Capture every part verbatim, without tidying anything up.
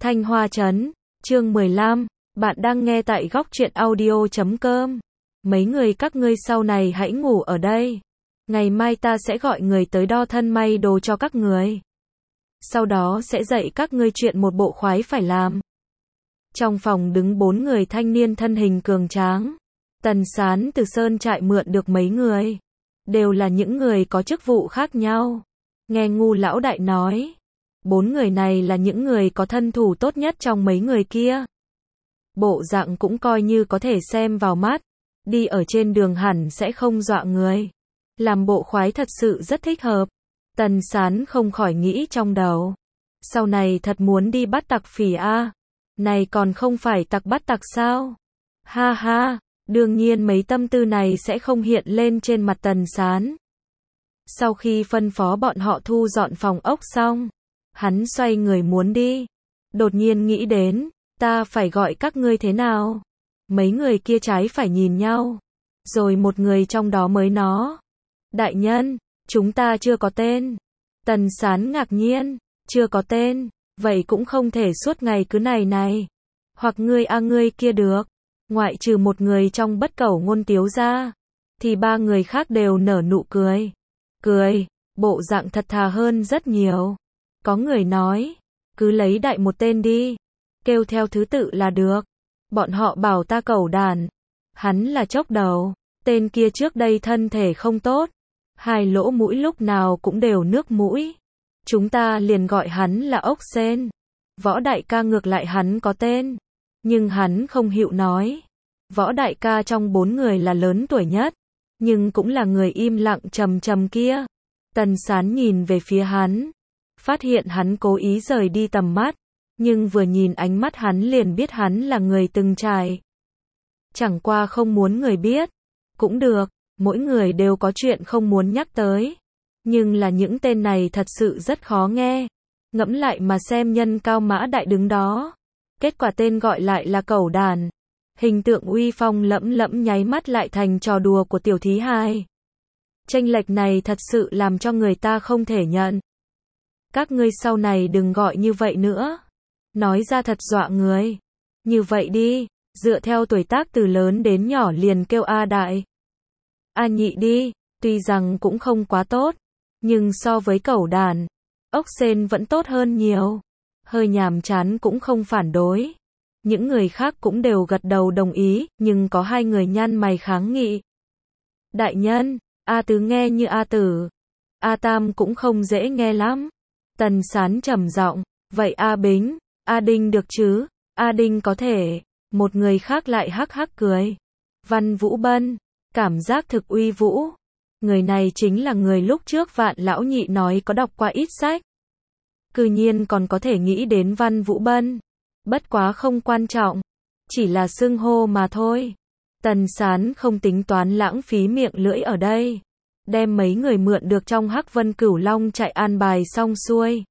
Thanh Hoa Trấn, chương mười lăm, bạn đang nghe tại góc truyện audio chấm com. Mấy người các ngươi sau này hãy ngủ ở đây. Ngày mai ta sẽ gọi người tới đo thân may đồ cho các người. Sau đó sẽ dạy các ngươi chuyện một bộ khoái phải làm. Trong phòng đứng bốn người thanh niên thân hình cường tráng. Tần Sán từ sơn trại mượn được mấy người. Đều là những người có chức vụ khác nhau. Nghe Ngu lão đại nói. Bốn người này là những người có thân thủ tốt nhất trong mấy người kia. Bộ dạng cũng coi như có thể xem vào mắt. Đi ở trên đường hẳn sẽ không dọa người. Làm bộ khoái thật sự rất thích hợp. Tần Sán không khỏi nghĩ trong đầu. Sau này thật muốn đi bắt tặc phỉ a. Này còn không phải tặc bắt tặc sao? Ha ha, đương nhiên mấy tâm tư này sẽ không hiện lên trên mặt Tần Sán. Sau khi phân phó bọn họ thu dọn phòng ốc xong, hắn xoay người muốn đi. Đột nhiên nghĩ đến, ta phải gọi các ngươi thế nào? Mấy người kia trái phải nhìn nhau. Rồi một người trong đó mới nói. Đại nhân, chúng ta chưa có tên. Tần Sán ngạc nhiên, chưa có tên, vậy cũng không thể suốt ngày cứ này này. Hoặc ngươi a ngươi kia được. Ngoại trừ một người trong Bất Cẩu Ngôn Tiếu ra, thì ba người khác đều nở nụ cười. Cười, bộ dạng thật thà hơn rất nhiều. Có người nói, cứ lấy đại một tên đi, kêu theo thứ tự là được. Bọn họ bảo ta cẩu đàn. Hắn là chốc đầu, tên kia trước đây thân thể không tốt, hai lỗ mũi lúc nào cũng đều nước mũi. Chúng ta liền gọi hắn là ốc sên. Võ đại ca ngược lại hắn có tên, nhưng hắn không hữu nói. Võ đại ca trong bốn người là lớn tuổi nhất, nhưng cũng là người im lặng trầm trầm kia. Tần Sán nhìn về phía hắn, phát hiện hắn cố ý rời đi tầm mắt, nhưng vừa nhìn ánh mắt hắn liền biết hắn là người từng trải. Chẳng qua không muốn người biết, cũng được, mỗi người đều có chuyện không muốn nhắc tới. Nhưng là những tên này thật sự rất khó nghe. Ngẫm lại mà xem nhân cao mã đại đứng đó. Kết quả tên gọi lại là cẩu đàn. Hình tượng uy phong lẫm lẫm nháy mắt lại thành trò đùa của tiểu thí hài. Chênh lệch này thật sự làm cho người ta không thể nhận. Các ngươi sau này đừng gọi như vậy nữa. Nói ra thật dọa người. Như vậy đi, dựa theo tuổi tác từ lớn đến nhỏ liền kêu A đại, A nhị đi, tuy rằng cũng không quá tốt, nhưng so với cẩu đàn, ốc sên vẫn tốt hơn nhiều. Hơi nhàm chán cũng không phản đối. Những người khác cũng đều gật đầu đồng ý, nhưng có hai người nhăn mày kháng nghị. Đại nhân, A tứ nghe như A tử, A tam cũng không dễ nghe lắm. Tần Sán trầm giọng, vậy A bính, A đinh được chứ? A đinh có thể. Một người khác lại hắc hắc cười. Văn Vũ Bân, cảm giác thực uy vũ. Người này chính là người lúc trước Vạn lão nhị nói có đọc qua ít sách. Cư nhiên còn có thể nghĩ đến Văn Vũ Bân. Bất quá không quan trọng, chỉ là xưng hô mà thôi. Tần Sán không tính toán lãng phí miệng lưỡi ở đây. Đem mấy người mượn được trong Hắc Vân Cửu Long chạy an bài xong xuôi.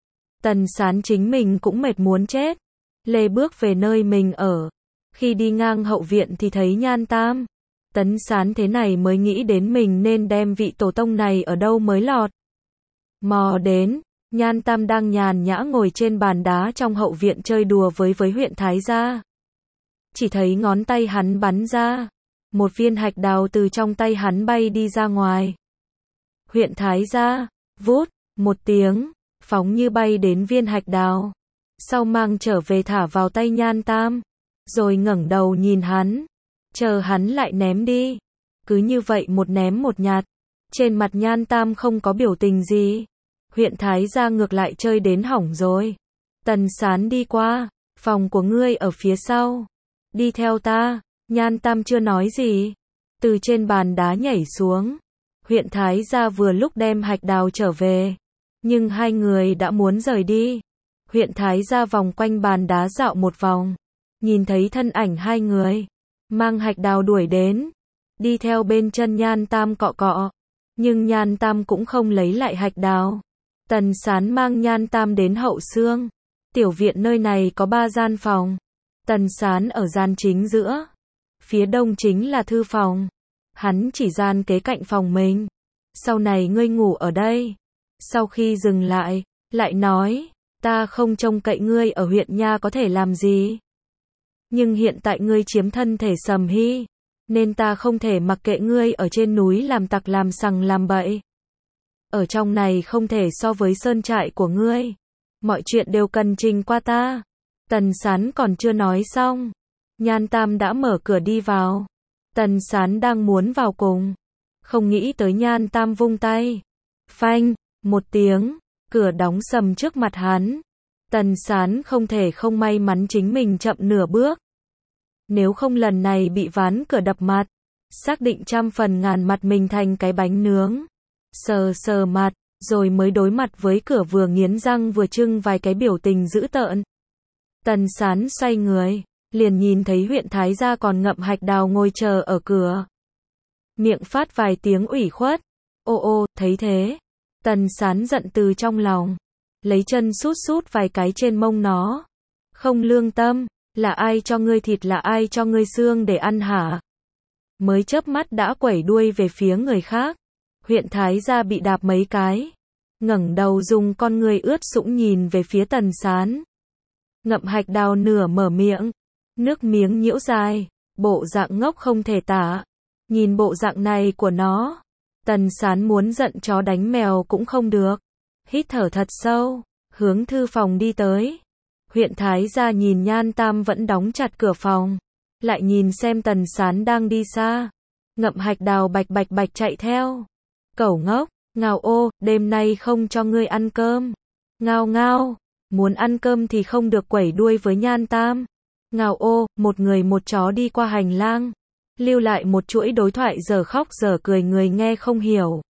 Tần Sán chính mình cũng mệt muốn chết. Lê bước về nơi mình ở. Khi đi ngang hậu viện thì thấy Nhan Tam. Tần Sán thế này mới nghĩ đến mình nên đem vị tổ tông này ở đâu mới lọt. Mò đến, Nhan Tam đang nhàn nhã ngồi trên bàn đá trong hậu viện chơi đùa với với huyện Thái gia. Chỉ thấy ngón tay hắn bắn ra. Một viên hạch đào từ trong tay hắn bay đi ra ngoài. Huyện Thái gia, vút, một tiếng, phóng như bay đến viên hạch đào. Sau mang trở về thả vào tay Nhan Tam. Rồi ngẩng đầu nhìn hắn. Chờ hắn lại ném đi. Cứ như vậy một ném một nhặt. Trên mặt Nhan Tam không có biểu tình gì. Huyện Thái gia ngược lại chơi đến hỏng rồi. Tần Sán đi qua. Phòng của ngươi ở phía sau. Đi theo ta. Nhan Tam chưa nói gì. Từ trên bàn đá nhảy xuống. Huyện Thái gia vừa lúc đem hạch đào trở về. Nhưng hai người đã muốn rời đi. Huyện Thái gia vòng quanh bàn đá dạo một vòng. Nhìn thấy thân ảnh hai người. Mang hạch đào đuổi đến. Đi theo bên chân Nhan Tam cọ cọ. Nhưng Nhan Tam cũng không lấy lại hạch đào. Tần Sán mang Nhan Tam đến hậu xương. Tiểu viện nơi này có ba gian phòng. Tần Sán ở gian chính giữa. Phía đông chính là thư phòng. Hắn chỉ gian kế cạnh phòng mình. Sau này ngươi ngủ ở đây. Sau khi dừng lại, lại nói. Ta không trông cậy ngươi ở huyện nha có thể làm gì. Nhưng hiện tại ngươi chiếm thân thể Sầm Hy, nên ta không thể mặc kệ ngươi ở trên núi làm tặc làm sằng làm bậy. Ở trong này không thể so với sơn trại của ngươi. Mọi chuyện đều cần trình qua ta. Tần Sán còn chưa nói xong. Nhan Tam đã mở cửa đi vào. Tần Sán đang muốn vào cùng. Không nghĩ tới Nhan Tam vung tay. Phanh, một tiếng, cửa đóng sầm trước mặt hắn. Tần Sán không thể không may mắn chính mình chậm nửa bước. Nếu không lần này bị ván cửa đập mặt, xác định trăm phần ngàn mặt mình thành cái bánh nướng. Sờ sờ mặt, rồi mới đối mặt với cửa vừa nghiến răng vừa trưng vài cái biểu tình dữ tợn. Tần Sán xoay người, liền nhìn thấy huyện Thái gia còn Ngậm Hạch Đào ngồi chờ ở cửa. Miệng phát vài tiếng ủy khuất. Ô ô, thấy thế. Tần Sán giận từ trong lòng. Lấy chân sút sút vài cái trên mông nó. Không lương tâm, là ai cho ngươi thịt là ai cho ngươi xương để ăn hả? Mới chớp mắt đã quẩy đuôi về phía người khác. Huyện Thái gia bị đạp mấy cái. Ngẩng đầu dùng con người ướt sũng nhìn về phía Tần Sán. Ngậm Hạch Đào nửa mở miệng. Nước miếng nhiễu dài. Bộ dạng ngốc không thể tả. Nhìn bộ dạng này của nó. Tần Sán muốn giận chó đánh mèo cũng không được. Hít thở thật sâu. Hướng thư phòng đi tới. Huyện Thái gia nhìn Nhan Tam vẫn đóng chặt cửa phòng. Lại nhìn xem Tần Sán đang đi xa. Ngậm Hạch Đào bạch bạch bạch chạy theo. Cẩu ngốc, ngao ô, đêm nay không cho ngươi ăn cơm. Ngao ngao, muốn ăn cơm thì không được quẩy đuôi với Nhan Tam. Ngao ô, một người một chó đi qua hành lang. Lưu lại một chuỗi đối thoại giờ khóc giờ cười người nghe không hiểu.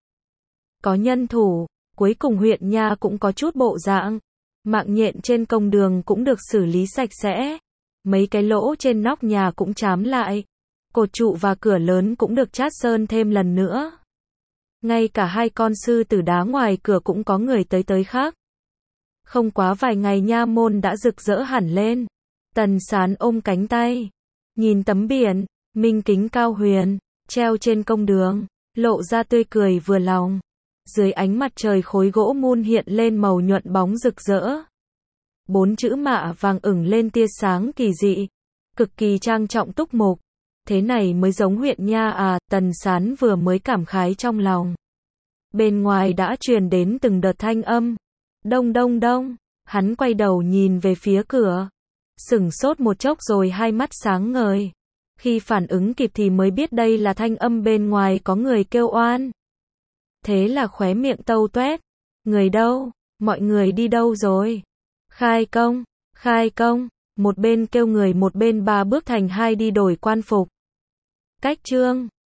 Có nhân thủ, cuối cùng huyện nha cũng có chút bộ dạng. Mạng nhện trên công đường cũng được xử lý sạch sẽ. Mấy cái lỗ trên nóc nhà cũng chám lại. Cột trụ và cửa lớn cũng được chát sơn thêm lần nữa. Ngay cả hai con sư tử đá ngoài cửa cũng có người tới tới khác. Không quá vài ngày nha môn đã rực rỡ hẳn lên. Tần Sán ôm cánh tay. Nhìn tấm biển, minh kính cao huyền, treo trên công đường, lộ ra tươi cười vừa lòng. Dưới ánh mặt trời khối gỗ mun hiện lên màu nhuận bóng rực rỡ. Bốn chữ mạ vàng ửng lên tia sáng kỳ dị. Cực kỳ trang trọng túc mục. Thế này mới giống huyện nha à, Tần Sán vừa mới cảm khái trong lòng. Bên ngoài đã truyền đến từng đợt thanh âm. Đông đông đông, hắn quay đầu nhìn về phía cửa. Sửng sốt một chốc rồi hai mắt sáng ngời. Khi phản ứng kịp thì mới biết đây là thanh âm bên ngoài có người kêu oan. Thế là khóe miệng tâu toét. Người đâu? Mọi người đi đâu rồi? Khai công, khai công. Một bên kêu người một bên ba bước thành hai đi đổi quan phục. Cách chương